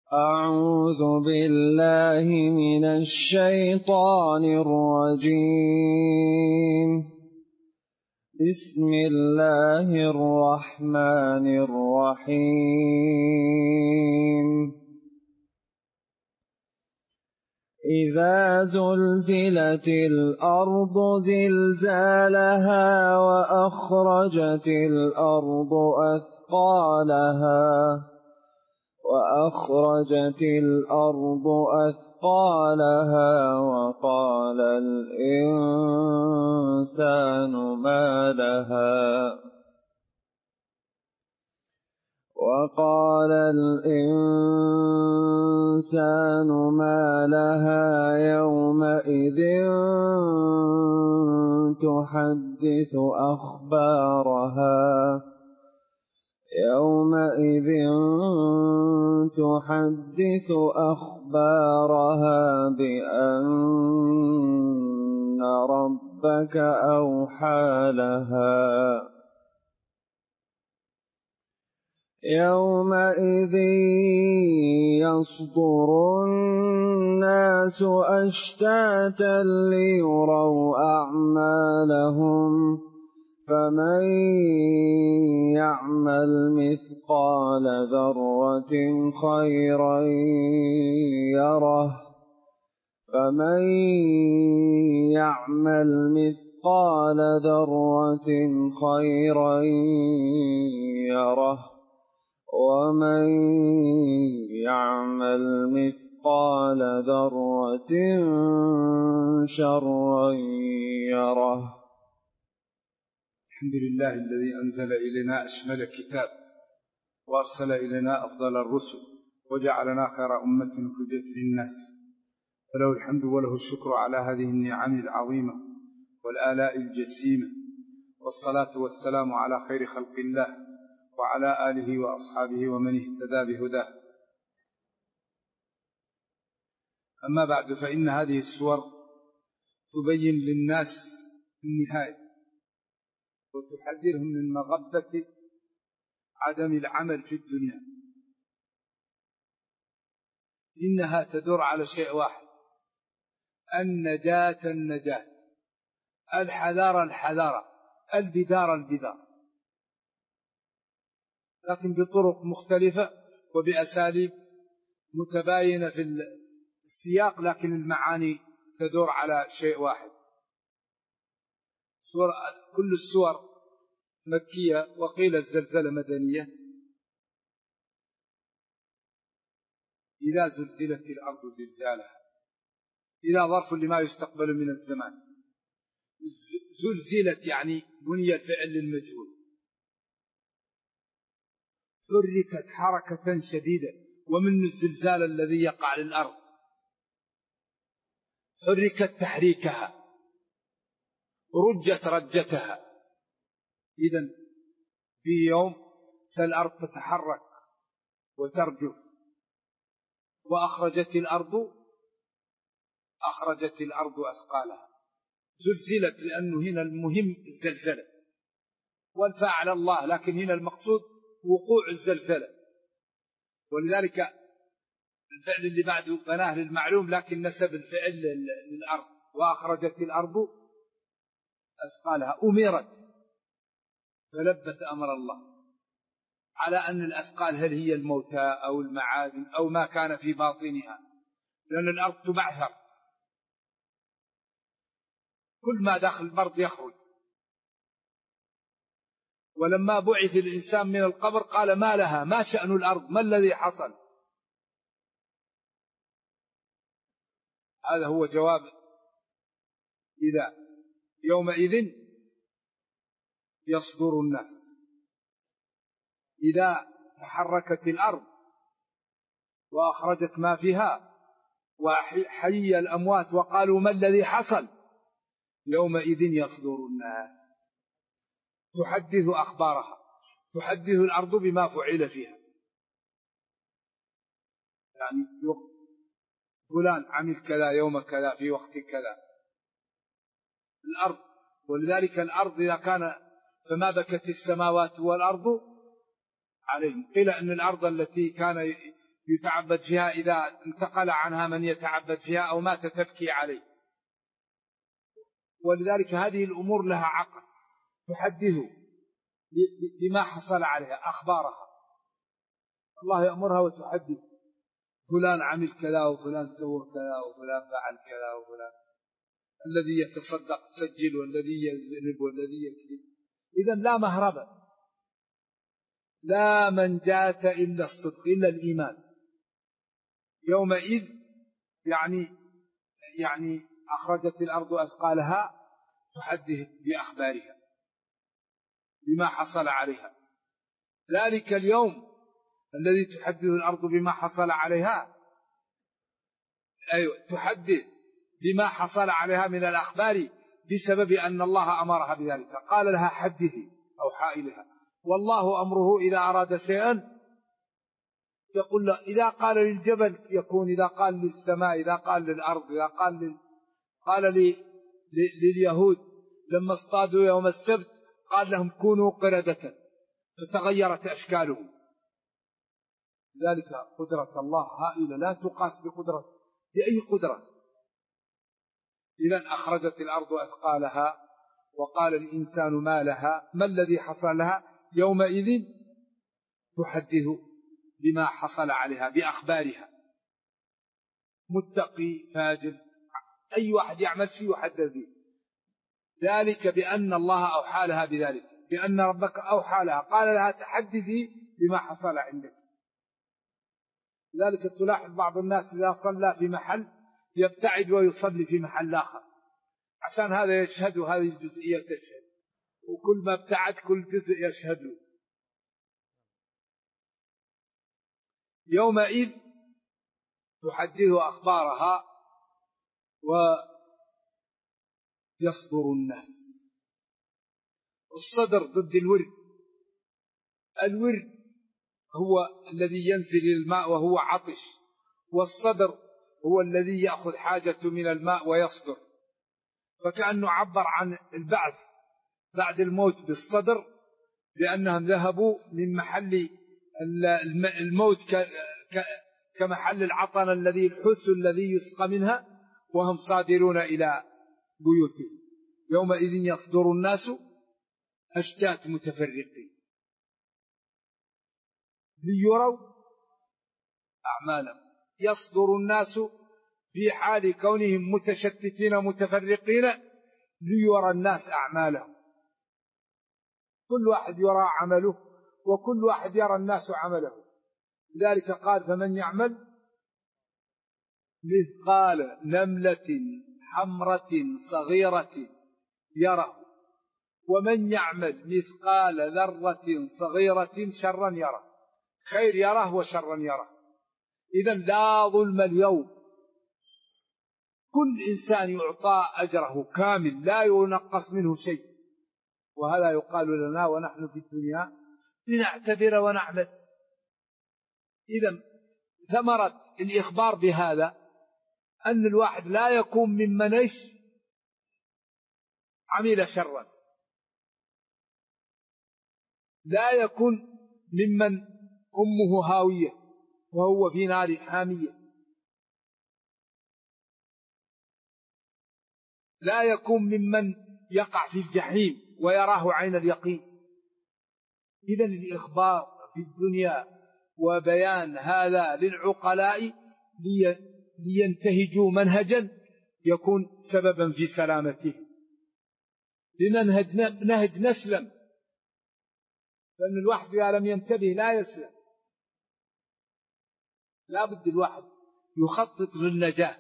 أعوذ بالله من الشيطان الرجيم. بسم الله الرحمن الرحيم. إذا زلزلت الأرض زلزالها وأخرجت الأرض أثقالها وقال الإنسان ما لها يومئذ تحدث أخبارها بأن ربك أوحى لها. يومئذ يصدر الناس أشتاتا ليروا أعمالهم، فمن يعمل مثقال ذرة خيرا يره ومن يعمل مثقال ذرة شرا يره. الحمد لله الذي أنزل إلينا أشمل الكتاب وأرسل إلينا أفضل الرسل وجعلنا خير أمة أخرجت للناس، فله الحمد وله الشكر على هذه النعم العظيمة والآلاء الجسيمة، والصلاة والسلام على خير خلق الله وعلى آله وأصحابه ومن اهتدى بهداه. أما بعد، فإن هذه السور تبين للناس النهاية وتحذرهم من مغبة عدم العمل في الدنيا. إنها تدور على شيء واحد: النجاة، الحذارة، البدار، لكن بطرق مختلفة وبأساليب متباينة في السياق، لكن المعاني تدور على شيء واحد. كل السور مكية، وقيل الزلزلة مدنية. إذا زلزلت الأرض زلزالها، إذا ظرف لما يستقبل من الزمان. زلزلت يعني بني الفعل للمجهول، حركت حركة شديدة، ومن الزلزال الذي يقع للأرض. حركت تحريكها، رجت رجتها. إذن في يوم الأرض تتحرك وترجف، وأخرجت الأرض أثقالها. زلزلت لأنه هنا المهم الزلزلة، والفاعل الله، لكن هنا المقصود وقوع الزلزلة. ولذلك الفعل اللي بعده بناه للمعلوم، لكن نسب الفعل للأرض. وأخرجت الأرض أثقالها، أمرت فلبت أمر الله على أن الأثقال هل هي الموتى أو المعادن أو ما كان في باطنها، لأن الأرض تبعثر، كل ما داخل الأرض يخرج. ولما بعث الإنسان من القبر قال ما لها، ما شأن الأرض، ما الذي حصل؟ هذا هو جواب إذا. يومئذ يصدر الناس، إذا تحركت الأرض وأخرجت ما فيها وحي الأموات وقالوا ما الذي حصل، يومئذ يصدر الناس، تحدث أخبارها، تحدث الأرض بما فعل فيها. يعني فلان عمل كذا يوم كذا في وقت كذا. الأرض، ولذلك الأرض إذا كان فما بكت السماوات والأرض عليهم. قيل أن الأرض التي كان يتعبد فيها إذا انتقل عنها من يتعبد فيها أو مات تبكي عليه. ولذلك هذه الأمور لها عقل تحدث بما حصل عليها أخبارها. الله يأمرها وتحدث فلان عمل كذا وفلان سوى كذا وفلان فعل كذا وفلان، الذي يتصدق سجل والذي يذنب والذي يكذب. إذن لا مهرب، لا منجاة إلا الصدق إلا الإيمان. يومئذ يعني أخرجت الأرض أثقالها تحدث بأخبارها بما حصل عليها. ذلك اليوم الذي تحدث الأرض بما حصل عليها، أيوة تحدث بما حصل عليها من الأخبار بسبب أن الله أمرها بذلك، قال لها حدثي أو حائلها. والله أمره إذا أراد شيئا يقول له، إذا قال للجبل يكون، إذا قال للسماء، إذا قال للأرض، إذا قال لليهود لما اصطادوا يوم السبت قال لهم كونوا قردة فتغيرت أشكالهم. ذلك قدرة الله هائلة لا تقاس بأي قدرة. إذن أخرجت الأرض أثقالها وقال الإنسان ما لها، ما الذي حصل لها؟ يومئذ تحدث بما حصل عليها بأخبارها. متقي فاجر أي واحد يعمل شيء يحدث به، ذلك بأن الله أوحى لها بذلك، بأن ربك أوحى لها قال لها تحدثي بما حصل عندك. لذلك تلاحظ بعض الناس إذا صلى في محل يبتعد ويصلي في محل آخر عشان هذا يشهد وهذه الجزئية تشهد، وكل ما ابتعد كل جزء يشهد. يومئذ تحدث أخبارها ويصدر الناس. الصدر ضد الورد. الورد هو الذي ينزل الماء وهو عطش، والصدر هو الذي يأخذ حاجته من الماء ويصدر. فكأنه عبر عن البعث بعد الموت بالصدر، لأنهم ذهبوا من محل الموت كمحل العطن الذي الحس الذي يسقى منها، وهم صادرون إلى بيوتهم. يومئذ يصدر الناس أشتات متفرقين ليروا أعمالهم. يصدر الناس في حال كونهم متشتتين متفرقين ليرى الناس أعمالهم. كل واحد يرى عمله وكل واحد يرى الناس عمله. لذلك قال فمن يعمل مثقال نملة حمرة صغيرة يره، ومن يعمل مثقال ذرة صغيرة شرا يره. خير يره وشرا يره. إذن لا ظلم اليوم، كل إنسان يعطى أجره كامل لا ينقص منه شيء. وهذا يقال لنا ونحن في الدنيا لنعتبر ونعمل. إذن ثمرة الإخبار بهذا أن الواحد لا يكون ممن عمل شرا، لا يكون ممن أمه هاوية وهو في نار حامية، لا يكون ممن يقع في الجحيم ويراه عين اليقين. إذن الإخبار في الدنيا وبيان هذا للعقلاء لينتهجوا منهجا يكون سببا في سلامته، لننهج نسلم، لأن الواحد إذا لم ينتبه لا يسلم. لا بد الواحد يخطط للنجاة،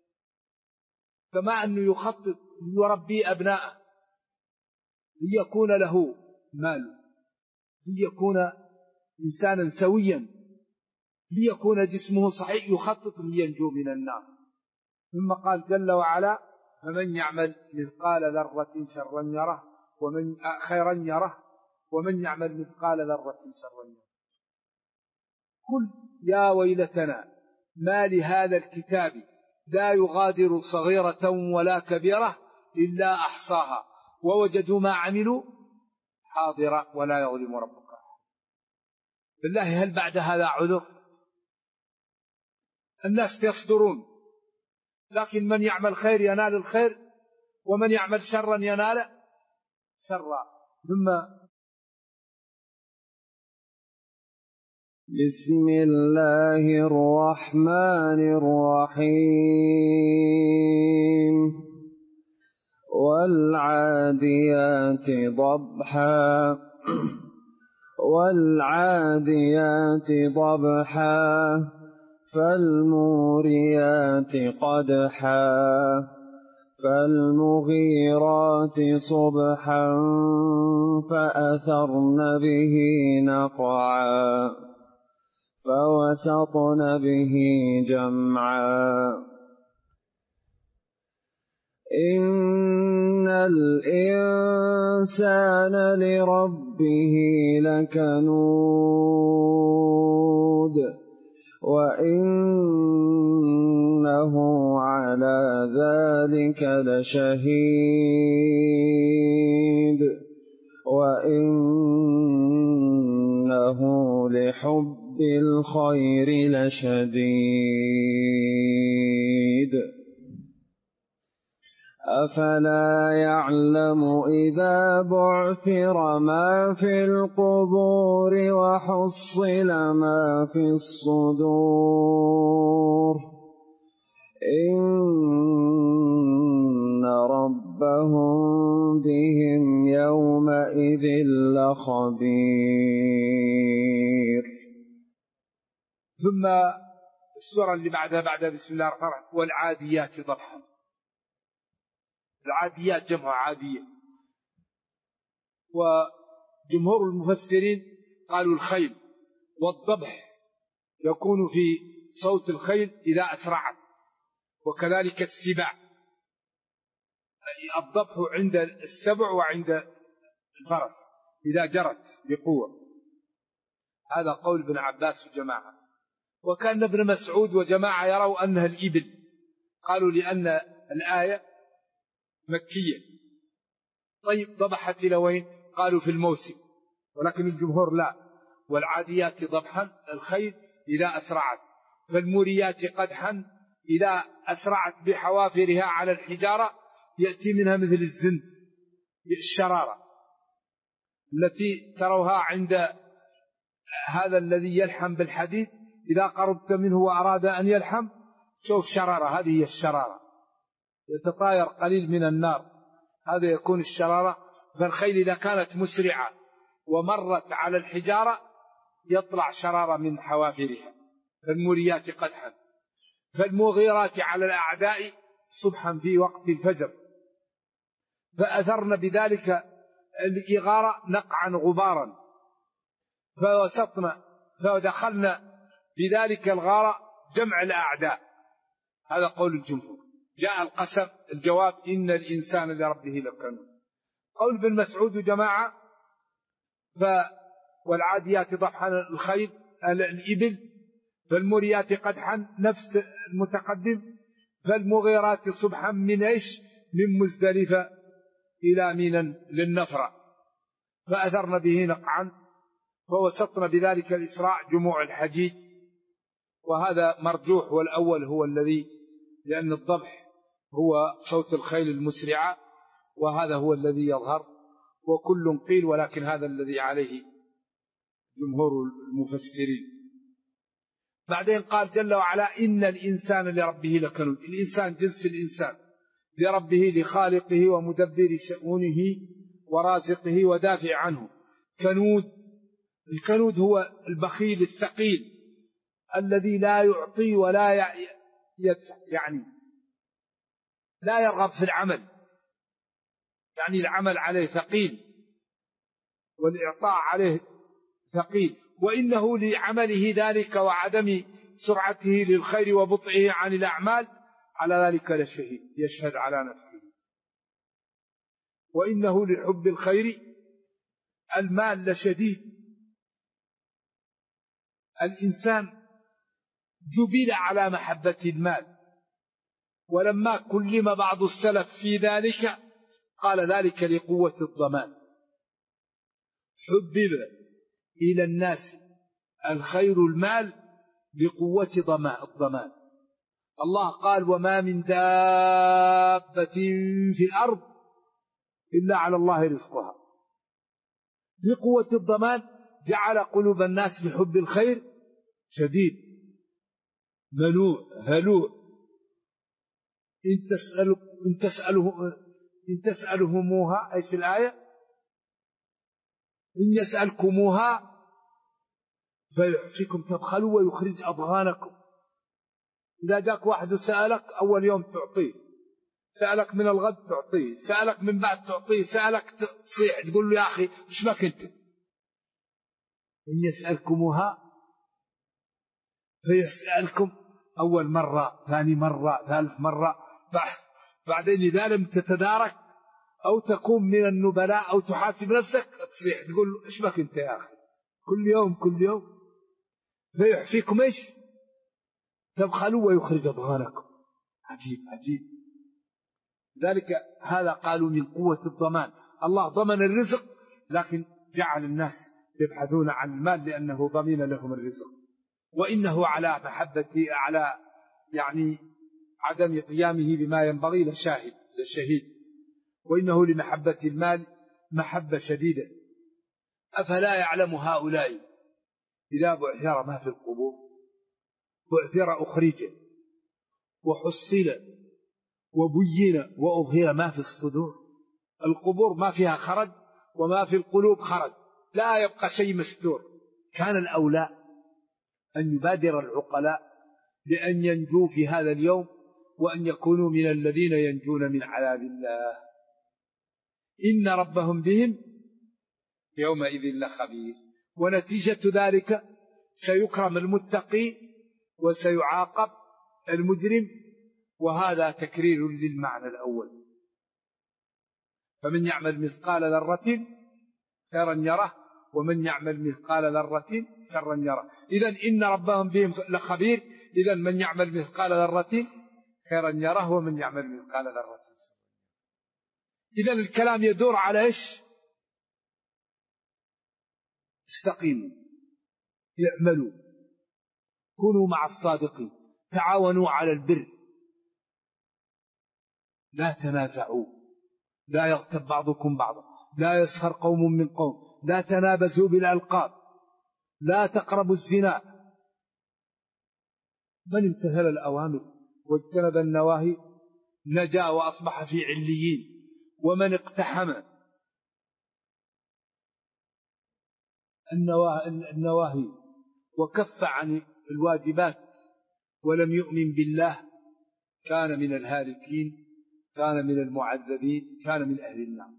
كما أنه يخطط ليربي أبناءه ليكون له مال، ليكون إنسانا سويا، ليكون جسمه صحيح، يخطط لينجو من النار. ثم قال جل وعلا فمن يعمل مثقال ذرة شرا يره ومن خيرا يره ومن يعمل مثقال ذرة شرا يره. قل يا ويلتنا ما لهذا الكتاب لا يغادر صغيرة ولا كبيرة إلا أحصاها ووجدوا ما عملوا حاضرا ولا يظلم ربك. بالله هل بعد هذا عذر؟ الناس يصدرون، لكن من يعمل خير ينال الخير، ومن يعمل شرا ينال شرا. ثم بسم الله الرحمن الرحيم. والعاديات ضبحا والعاديات ضبحا فالموريات قدحا فالمغيرات صبحا فأثرن به نقعا فوسطن به جمعا. إن الإنسان لربه لكنود وإنه على ذلك لشهيد وإنه لحب الخير لشديد. أفلا يعلم إذا بعثر ما في القبور وحصل ما في الصدور إن ربهم بهم يومئذ لخبير. ثم السورة اللي بعدها بسم الله الرحمن الرحيم والعاديات ضبحا. العاديات جمع عادية، وجمهور المفسرين قالوا الخيل، والضبح يكون في صوت الخيل إذا أسرعت، وكذلك السباع. الضبح عند السبع وعند الفرس إذا جرت بقوة. هذا قول ابن عباس وجماعة، وكان ابن مسعود وجماعة يروا أنها الإبل، قالوا لأن الآية مكية. طيب ضبحت إلى وين؟ قالوا في الموسم، ولكن الجمهور لا. والعاديات ضبحا الخيل إذا أسرعت، فالموريات قدحا إذا أسرعت بحوافرها على الحجارة يأتي منها مثل الزند الشرارة التي تروها عند هذا الذي يلحم بالحديد، إذا قربت منه وأراد أن يلحم شوف شرارة، هذه هي الشرارة، يتطاير قليل من النار، هذا يكون الشرارة. فالخيل إذا كانت مسرعة ومرت على الحجارة يطلع شرارة من حوافرها. فالموريات قدحا فالمغيرات على الأعداء صبحا في وقت الفجر فأثرن بذلك الإغارة نقعا غبارا فدخلنا بذلك الغارة جمع الأعداء. هذا قول الجمهور. جاء القسم الجواب إن الإنسان لربه لكنود. قول ابن مسعود جماعة والعاديات ضبحا الخيل الإبل، فالموريات قدحا نفس المتقدم، فالمغيرات صبحا من إيش؟ من مزدلفة إلى منى للنفرة، فأثرن به نقعا فوسطن بذلك الإسراع جموع الحجيج. وهذا مرجوح، والأول هو الذي، لأن الضبح هو صوت الخيل المسرعة، وهذا هو الذي يظهر، وكل قيل، ولكن هذا الذي عليه جمهور المفسرين. بعدين قال جل وعلا إن الإنسان لربه لكنود. الإنسان جنس الإنسان لربه لخالقه ومدبر شؤونه ورازقه ودافع عنه كنود. الكنود هو البخيل الثقيل الذي لا يعطي ولا يعني لا يرغب في العمل، يعني العمل عليه ثقيل والإعطاء عليه ثقيل، وإنه لعمله ذلك وعدم سرعته للخير وبطئه عن الأعمال على ذلك لشهيد، يشهد على نفسه. وإنه لحب الخير المال لشديد. الإنسان جبل على محبة المال، ولما كلم بعض السلف في ذلك قال ذلك لقوة الضمان. حبب إلى الناس الخير المال لقوة الضمان. الله قال وما من دابة في الأرض إلا على الله رزقها. بقوة الضمان جعل قلوب الناس بحب الخير شديد منوع هلوع. إن تسألهموها، أي في الآية، إن يسألكموها فيحفكم تبخلوا ويخرج أضغانكم. إذا جاك واحد وسألك أول يوم تعطيه، سألك من الغد تعطيه، سألك من بعد تعطيه، سألك تصيح تقول له يا أخي إيش ما كنت. إن يسألكموها فيسألكم أول مرة، ثاني مرة، ثالث مرة، بعدين إذا لم تتدارك أو تكون من النبلاء أو تحاسب نفسك تصيح تقول له إيش ما كنت يا أخي، كل يوم فيحفيكم إيش تبخلوا ويخرج أضغانكم. عجيب. ذلك هذا قالوا من قوة الضمان. الله ضمن الرزق، لكن جعل الناس يبحثون عن المال لأنه ضمن لهم الرزق. وإنه على محبة، على يعني عدم قيامه بما ينبغي لشهيد. وإنه لمحبة المال محبة شديدة. أفلا يعلم هؤلاء إذا بعثر ما في القبور، بعثر أخرج وحصل وبين وأظهر ما في الصدور. القبور ما فيها خرج، وما في القلوب خرج، لا يبقى شيء مستور. كان الأولى أن يبادر العقلاء بأن ينجوا في هذا اليوم، وأن يكونوا من الذين ينجون من عذاب الله. إن ربهم بهم يومئذ لخبير. ونتيجة ذلك سيكرم المتقي وسيعاقب المجرم. وهذا تكرير للمعنى الأول. فمن يعمل مثقال ذرة خيرا يره، ومن يعمل مثقال ذرة شرا يره. إذن إن ربهم بهم لخبير. إذن من يعمل مثقال ذرة خيرا يره، ومن يعمل مثقال ذرة. إذن الكلام يدور على إيش؟ استقيموا، اعملوا، كونوا مع الصادقين، تعاونوا على البر، لا تنازعوا، لا يغتب بعضكم بعضا، لا يسخر قوم من قوم، لا تنابزوا بالألقاب، لا تقربوا الزنا. من امتثل الأوامر واجتنب النواهي نجا وأصبح في عليين. ومن اقتحم النواهي وكف عن الواجبات ولم يؤمن بالله كان من الهالكين، كان من المعذبين، كان من أهل النار.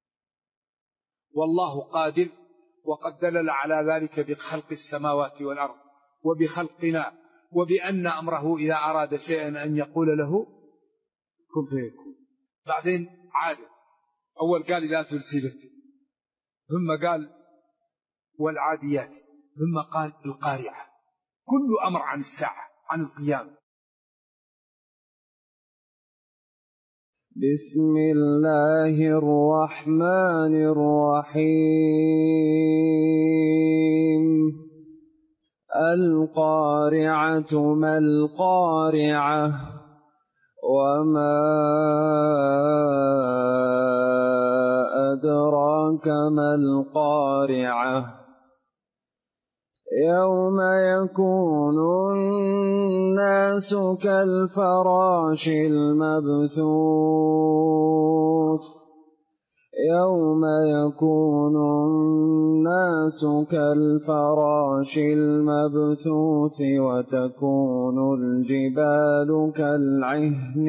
والله قادر، وقد دلل على ذلك بخلق السماوات والأرض وبخلقنا، وبأن أمره إذا أراد شيئا أن يقول له كن فيكون. بعدين عاد أول قال إذا سلسلت، ثم قال والعاديات، ثم قال القارعة. كل أمر عن الساعة، عن القيامة. بسم الله الرحمن الرحيم. القارعة ما القارعة، وما أدراك ما القارعة. يوم يكون الناس كالفراش المبثوث. يوم يكون الناس كالفراش المبثوث، وتكون الجبال كالعهن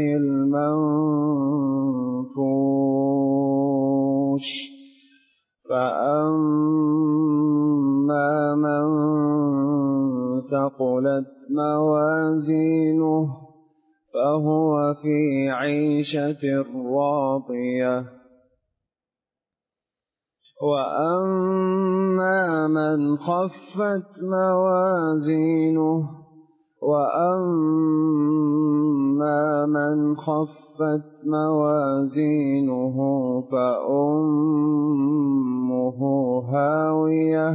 المنفوش. فأما من ثقلت موازينه فهو في عيشة راضية. وأما من خفت موازينه فأمه هاوية،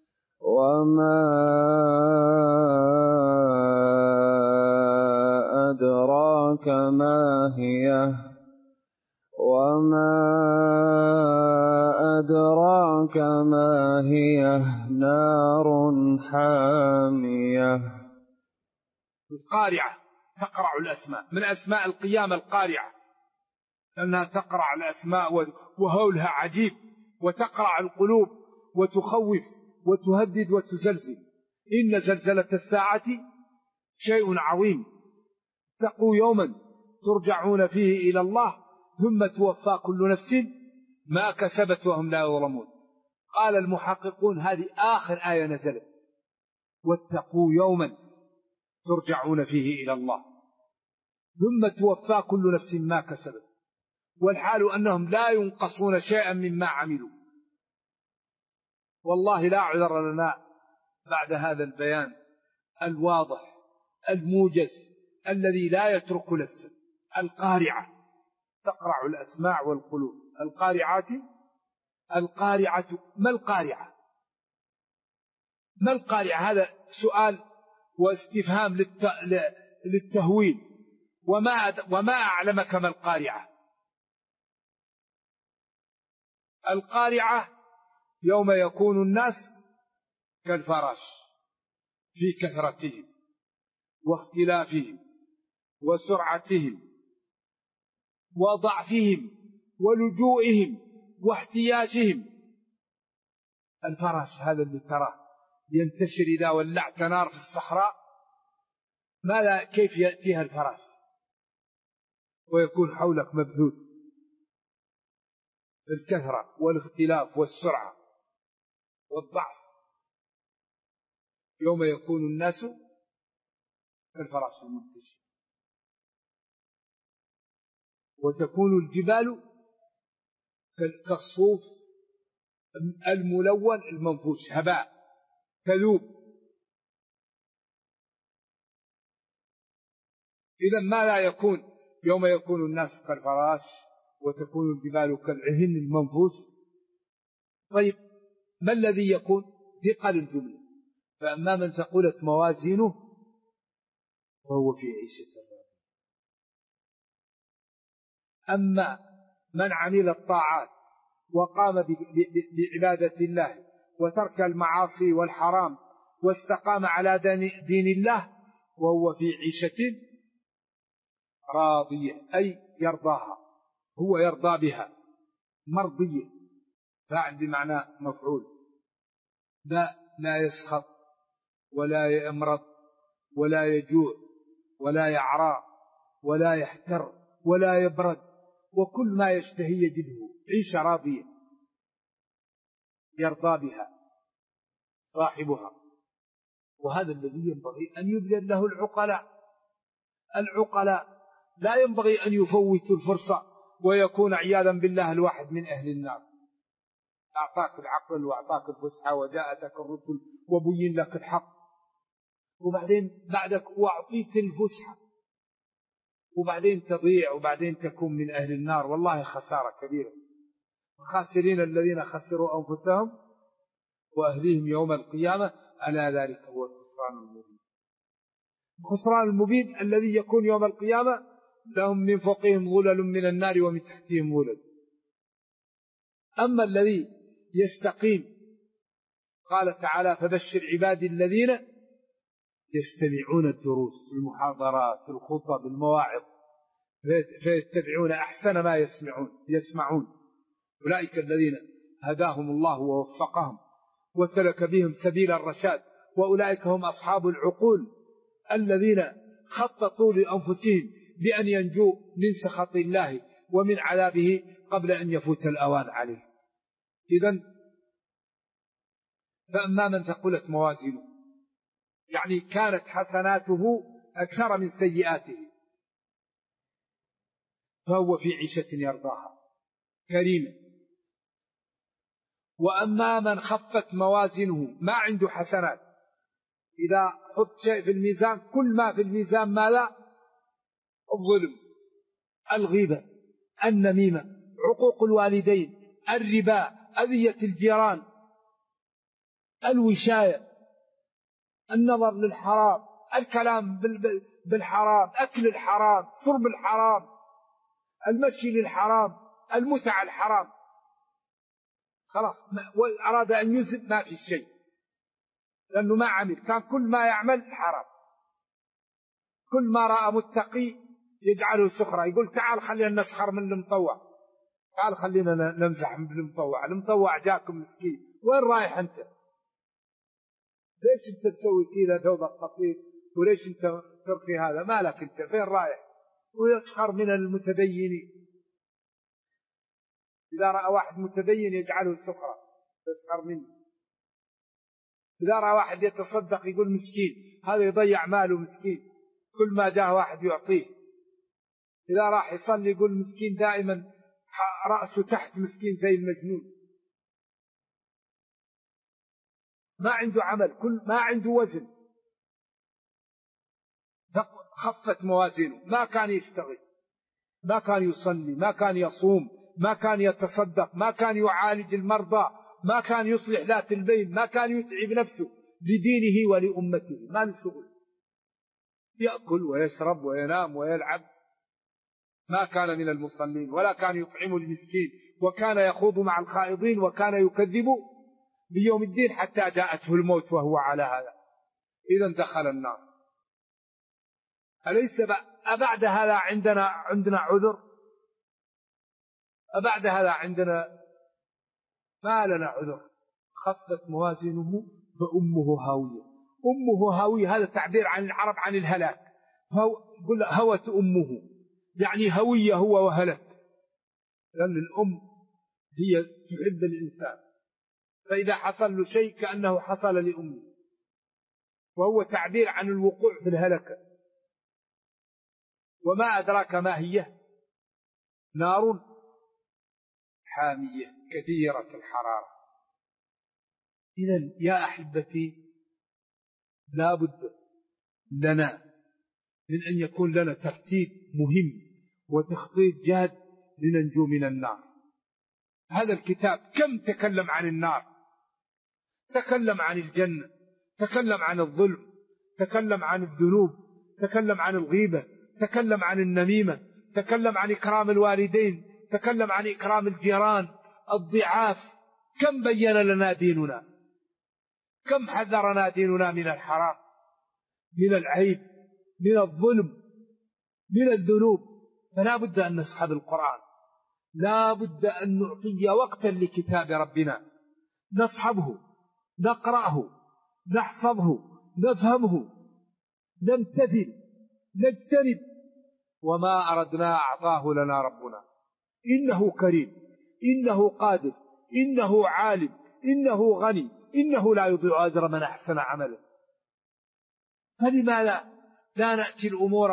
وما أدراك ما هي وما أدراك ما هي نار حامية. القارعة تقرع الأسماء، من أسماء القيامة القارعة، لأنها تقرع الأسماء وهولها عجيب، وتقرع القلوب وتخوف وتهدد وتزلزل. إن زلزلة الساعة شيء عظيم. اتقوا يوما ترجعون فيه إلى الله ثم توفى كل نفس ما كسبت وهم لا يظلمون. قال المحققون هذه آخر آية نزلت، واتقوا يوما ترجعون فيه إلى الله ثم توفى كل نفس ما كسبت، والحال أنهم لا ينقصون شيئا مما عملوا. والله لا عذر لنا بعد هذا البيان الواضح الموجز الذي لا يترك لسه. القارعة تقرع الأسماع والقلوب. القارعة ما القارعة؟ ما القارعة؟ هذا سؤال واستفهام للتهويل. وما أعلمك ما القارعة؟ القارعة يوم يكون الناس كالفراش في كثرتهم واختلافهم وسرعتهم وضعفهم ولجوئهم واحتياجهم. الفراش هذا اللي تراه ينتشر إذا ولعت نار في الصحراء، ماذا كيف يأتيها الفراش ويكون حولك مبثوث الكثرة والاختلاف والسرعة والضعف. يوم يكون الناس كالفراش المنتشر وتكون الجبال كالصوف الملون المنفوش هباء تذوب. إذا ما لا يكون يوم يكون الناس كالفراش وتكون الجبال كالعهن المنفوش. طيب ما الذي يكون؟ ثقل الجملة. فأما من ثقلت موازينه فهو في عيشة راضية. أما من عمل الطاعات وقام بعبادة الله وترك المعاصي والحرام واستقام على دين الله وهو في عيشة راضية، أي يرضاها، هو يرضى بها، مرضية، فاعل بمعنى مفعول. لا يسخط ولا يمرض ولا يجوع ولا يعرى ولا يحتر ولا يبرد، وكل ما يشتهي يجده. عيشة راضية يرضى بها صاحبها. وهذا الذي ينبغي أن يبذل له العقلاء لا ينبغي أن يفوتوا الفرصة ويكون عياذا بالله الواحد من أهل النار. أعطاك العقل وأعطاك الفسحة وجاءتك الرسل وبين لك الحق، وبعدين بعدك وأعطيت الفسحة وبعدين تضيع وبعدين تكون من أهل النار. والله خسارة كبيرة. الخاسرين الذين خسروا أنفسهم وأهليهم يوم القيامة، ألا ذلك هو الخسران المبين. الخسران المبين الذي يكون يوم القيامة لهم من فوقهم غلل من النار ومن تحتهم غلل. أما الذي يستقيم قال تعالى فبشر عبادي الذين يستمعون الدروس المحاضرات الخطب المواعظ فيتبعون أحسن ما يسمعون. أولئك الذين هداهم الله ووفقهم وسلك بهم سبيل الرشاد، وأولئك هم أصحاب العقول الذين خططوا لأنفسهم بأن ينجوا من سخط الله ومن عذابه قبل أن يفوت الأوان عليه. إذن فأما من ثقلت موازينه يعني كانت حسناته أكثر من سيئاته فهو في عيشة يرضاها كريمة. وأما من خفت موازينه ما عنده حسنات، إذا حط شيء في الميزان كل ما في الميزان ما لا الظلم الغيبة النميمة عقوق الوالدين الربا أذية الجيران الوشاية النظر للحرام الكلام بالحرام، أكل الحرام، شرب الحرام، المشي للحرام، المتع الحرام، خلاص وأراد أن يذهب ما في شيء، لأنه ما عمل، كان كل ما يعمل حرام. كل ما رأى متقي يجعله سخرة، يقول تعال خلينا نسخر من المطوع، تعال خلينا نمزح بالمطوع، المطوع جاكم مسكين، وين رايح أنت؟ ليش أنت تسوي كذا ثوبك قصير؟ وليش أنت ترخي هذا؟ مالك أنت؟ فين رايح؟ ويسخر من المتدينين. إذا رأى واحد متدين يجعله سخرة، يسخر منه. إذا رأى واحد يتصدق يقول مسكين، هذا يضيع ماله مسكين، كل ما جاء واحد يعطيه. إذا راح يصلي يقول مسكين، دائما رأسه تحت، مسكين زي المجنون، ما عنده عمل، كل ما عنده وزن، خفت موازينه، ما كان يشتغل، ما كان يصلي، ما كان يصوم، ما كان يتصدق، ما كان يعالج المرضى، ما كان يصلح ذات البين، ما كان يتعب نفسه لدينه ولأمته، ما له شغل، يأكل ويشرب وينام ويلعب. ما كان من المصلين، ولا كان يطعم المسكين، وكان يخوض مع الخائضين، وكان يكذب بيوم الدين حتى جاءته الموت وهو على هذا، إذا دخل النار. أليس أبعد هذا عندنا عذر؟ أبعد هذا عندنا ما لنا عذر. خفت موازينه فأمه هاوية. أمه هاوية هذا تعبير عن العرب عن الهلاك، هوت أمه يعني هوية هو وهلك، لأن الأم هي تحب الإنسان، فإذا حصل له شيء كأنه حصل لأمه، وهو تعبير عن الوقوع في الهلكة. وما أدراك ما هي؟ نار حامية كثيرة الحرارة. إذن يا أحبتي لا بد لنا من أن يكون لنا ترتيب مهم وتخطيط جاد لننجو من النار. هذا الكتاب كم تكلم عن النار، تكلم عن الجنة، تكلم عن الظلم، تكلم عن الذنوب، تكلم عن الغيبة، تكلم عن النميمة، تكلم عن إكرام الوالدين، تكلم عن إكرام الجيران، الضعاف. كم بين لنا ديننا، كم حذرنا ديننا من الحرام، من العيب، من الظلم، من الذنوب. فلا بد أن نصحب القرآن، لا بد أن نعطي وقتا لكتاب ربنا، نصحبه، نقرأه، نحفظه، نفهمه، نمتثل، نجتنب. وما أردنا أعطاه لنا ربنا، إنه كريم، إنه قادر، إنه عالم، إنه غني، إنه لا يضيع أجر من أحسن عملا. فلماذا لا نأتي الأمور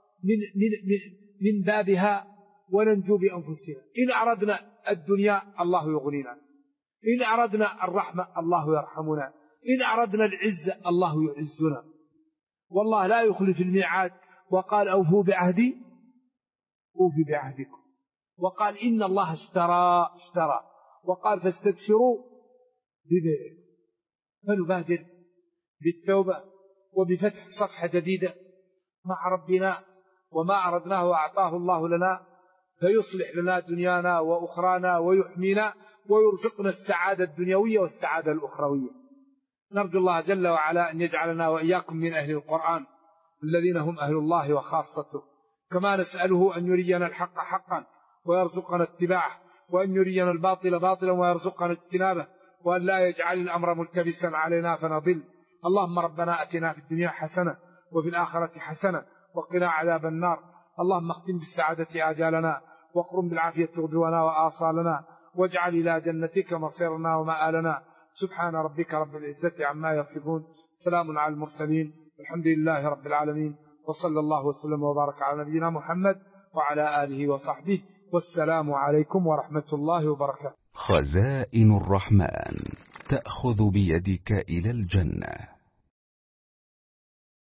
من بابها وننجو بأنفسنا؟ إن أردنا الدنيا الله يغنينا، إن أردنا الرحمة الله يرحمنا، إن أردنا العزة الله يعزنا. والله لا يخلف الميعاد، وقال أوفوا بعهدي أوفي بعهدكم، وقال إن الله اشترى، وقال فاستبشروا ببيعكم. فنبادر بالتوبة وبفتح صفحة جديدة مع ربنا، وما أردناه أعطاه الله لنا، فيصلح لنا دنيانا وأخرانا ويحمينا ويرزقنا السعادة الدنيوية والسعادة الأخروية. نرجو الله جل وعلا أن يجعلنا وإياكم من أهل القرآن الذين هم أهل الله وخاصته. كما نسأله أن يرينا الحق حقا ويرزقنا اتباعه، وأن يرينا الباطل باطلا ويرزقنا اجتنابه، وأن لا يجعل الأمر ملتبسا علينا فنضل. اللهم ربنا أتنا في الدنيا حسنة وفي الآخرة حسنة وقنا عذاب النار. اللهم اختم بالسعادة آجالنا، واقرم بالعافية غدونا وآصالنا، واجعل إلى جنتك مصيرنا ومآلنا. سبحان ربك رب العزة عما يصفون، سلام على المرسلين، الحمد لله رب العالمين، وصلى الله وسلم وبارك على نبينا محمد وعلى آله وصحبه، والسلام عليكم ورحمة الله وبركاته. خزائن الرحمن تأخذ بيدك إلى الجنة.